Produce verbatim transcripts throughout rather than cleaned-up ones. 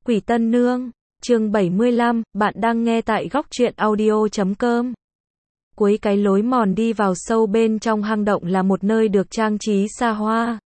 Quỷ Tân Nương, chương bảy mươi lăm, bạn đang nghe tại góc truyện audio chấm com. Cuối cái lối mòn đi vào sâu bên trong hang động là một nơi được trang trí xa hoa,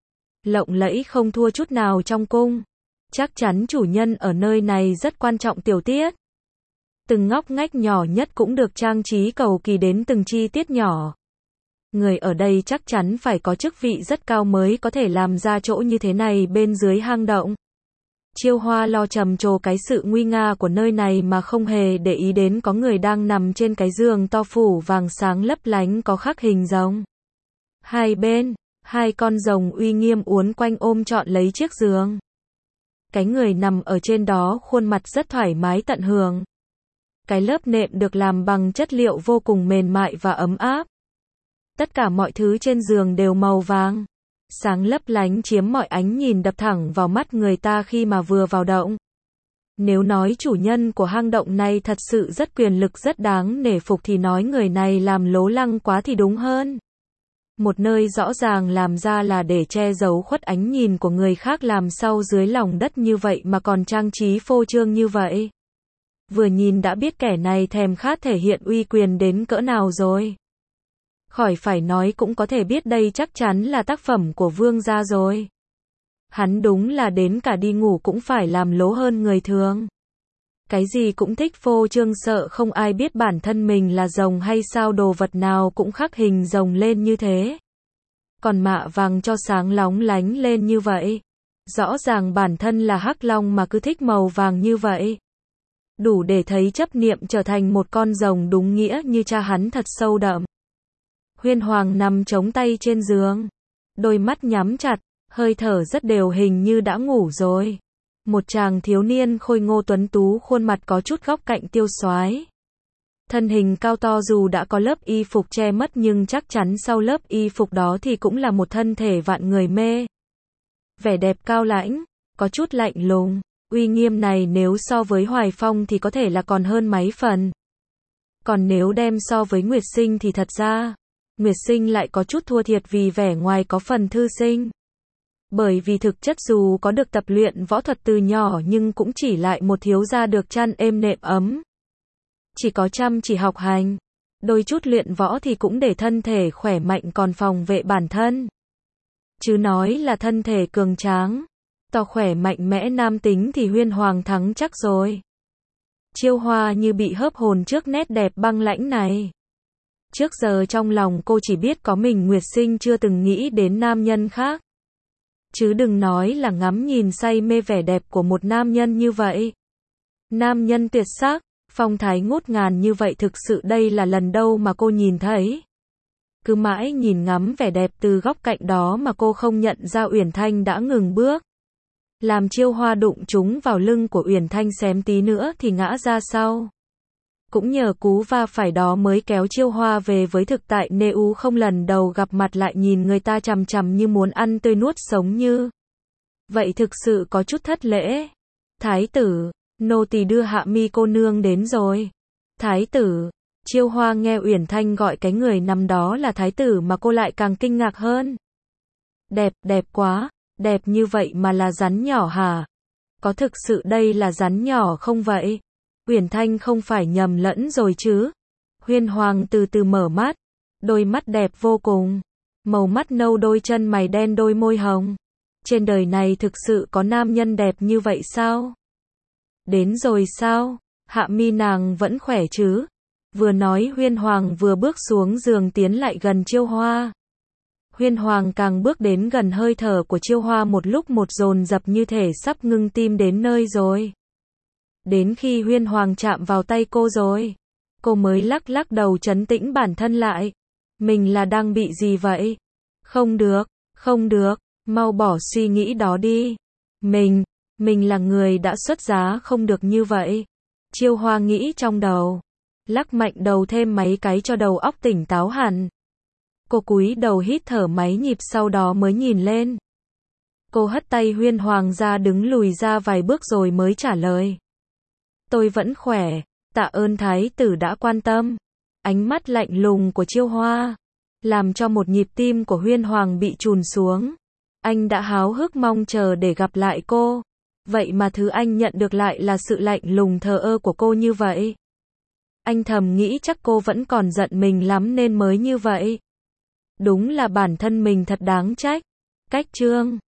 lộng lẫy không thua chút nào trong cung. Chắc chắn chủ nhân ở nơi này rất quan trọng tiểu tiết. Từng ngóc ngách nhỏ nhất cũng được trang trí cầu kỳ đến từng chi tiết nhỏ. Người ở đây chắc chắn phải có chức vị rất cao mới có thể làm ra chỗ như thế này bên dưới hang động. Chiêu Hoa lo trầm trồ cái sự nguy nga của nơi này mà không hề để ý đến có người đang nằm trên cái giường to phủ vàng sáng lấp lánh có khắc hình rồng. Hai bên, hai con rồng uy nghiêm uốn quanh ôm trọn lấy chiếc giường. Cái người nằm ở trên đó khuôn mặt rất thoải mái tận hưởng. Cái lớp nệm được làm bằng chất liệu vô cùng mềm mại và ấm áp. Tất cả mọi thứ trên giường đều màu vàng, sáng lấp lánh chiếm mọi ánh nhìn đập thẳng vào mắt người ta khi mà vừa vào động. Nếu nói chủ nhân của hang động này thật sự rất quyền lực rất đáng nể phục thì nói người này làm lố lăng quá thì đúng hơn. Một nơi rõ ràng làm ra là để che giấu khuất ánh nhìn của người khác làm sâu dưới lòng đất như vậy mà còn trang trí phô trương như vậy. Vừa nhìn đã biết kẻ này thèm khát thể hiện uy quyền đến cỡ nào rồi. Khỏi phải nói cũng có thể biết đây chắc chắn là tác phẩm của vương gia rồi. Hắn đúng là đến cả đi ngủ cũng phải làm lố hơn người thường. Cái gì cũng thích phô trương sợ không ai biết bản thân mình là rồng hay sao đồ vật nào cũng khắc hình rồng lên như thế. Còn mạ vàng cho sáng lóng lánh lên như vậy. Rõ ràng bản thân là hắc long mà cứ thích màu vàng như vậy. Đủ để thấy chấp niệm trở thành một con rồng đúng nghĩa như cha hắn thật sâu đậm. Huyên Hoàng nằm chống tay trên giường, đôi mắt nhắm chặt, hơi thở rất đều hình như đã ngủ rồi. Một chàng thiếu niên khôi ngô tuấn tú khuôn mặt có chút góc cạnh tiêu xoái. Thân hình cao to dù đã có lớp y phục che mất nhưng chắc chắn sau lớp y phục đó thì cũng là một thân thể vạn người mê. Vẻ đẹp cao lãnh, có chút lạnh lùng, uy nghiêm này nếu so với Hoài Phong thì có thể là còn hơn mấy phần. Còn nếu đem so với Nguyệt Sinh thì thật ra Nguyệt Sinh lại có chút thua thiệt vì vẻ ngoài có phần thư sinh. Bởi vì thực chất dù có được tập luyện võ thuật từ nhỏ nhưng cũng chỉ lại một thiếu gia được chăn êm nệm ấm. Chỉ có chăm chỉ học hành, đôi chút luyện võ thì cũng để thân thể khỏe mạnh còn phòng vệ bản thân. Chứ nói là thân thể cường tráng, to khỏe mạnh mẽ nam tính thì Huyên Hoàng thắng chắc rồi. Chiêu Hoa như bị hớp hồn trước nét đẹp băng lãnh này. Trước giờ trong lòng cô chỉ biết có mình Nguyệt Sinh chưa từng nghĩ đến nam nhân khác. Chứ đừng nói là ngắm nhìn say mê vẻ đẹp của một nam nhân như vậy. Nam nhân tuyệt sắc, phong thái ngút ngàn như vậy thực sự đây là lần đầu mà cô nhìn thấy. Cứ mãi nhìn ngắm vẻ đẹp từ góc cạnh đó mà cô không nhận ra Uyển Thanh đã ngừng bước. Làm Chiêu Hoa đụng trúng vào lưng của Uyển Thanh xém tí nữa thì ngã ra sau. Cũng nhờ cú va phải đó mới kéo Chiêu Hoa về với thực tại nếu không lần đầu gặp mặt lại nhìn người ta chằm chằm như muốn ăn tươi nuốt sống như. Vậy thực sự có chút thất lễ. Thái tử, nô tỳ đưa Hạ Mi cô nương đến rồi. Thái tử, Chiêu Hoa nghe Uyển Thanh gọi cái người nằm đó là thái tử mà cô lại càng kinh ngạc hơn. Đẹp, đẹp quá, đẹp như vậy mà là rắn nhỏ hả? Có thực sự đây là rắn nhỏ không vậy? Uyển Thanh không phải nhầm lẫn rồi chứ? Huyên Hoàng từ từ mở mắt, đôi mắt đẹp vô cùng, màu mắt nâu đôi chân mày đen đôi môi hồng. Trên đời này thực sự có nam nhân đẹp như vậy sao? Đến rồi sao? Hạ Mi nàng vẫn khỏe chứ? Vừa nói Huyên Hoàng vừa bước xuống giường tiến lại gần Chiêu Hoa. Huyên Hoàng càng bước đến gần hơi thở của Chiêu Hoa một lúc một dồn dập như thể sắp ngưng tim đến nơi rồi. Đến khi Huyên Hoàng chạm vào tay cô rồi, cô mới lắc lắc đầu trấn tĩnh bản thân lại. Mình là đang bị gì vậy? Không được, không được, mau bỏ suy nghĩ đó đi. Mình, mình là người đã xuất giá không được như vậy. Chiêu Hoa nghĩ trong đầu, lắc mạnh đầu thêm mấy cái cho đầu óc tỉnh táo hẳn. Cô cúi đầu hít thở mấy nhịp sau đó mới nhìn lên. Cô hất tay Huyên Hoàng ra đứng lùi ra vài bước rồi mới trả lời. Tôi vẫn khỏe, tạ ơn thái tử đã quan tâm. Ánh mắt lạnh lùng của Chiêu Hoa làm cho một nhịp tim của Huyên Hoàng bị chùn xuống. Anh đã háo hức mong chờ để gặp lại cô. vậy mà thứ anh nhận được lại là sự lạnh lùng thờ ơ của cô như vậy. Anh thầm nghĩ chắc cô vẫn còn giận mình lắm nên mới như vậy. Đúng là bản thân mình thật đáng trách. Cách chương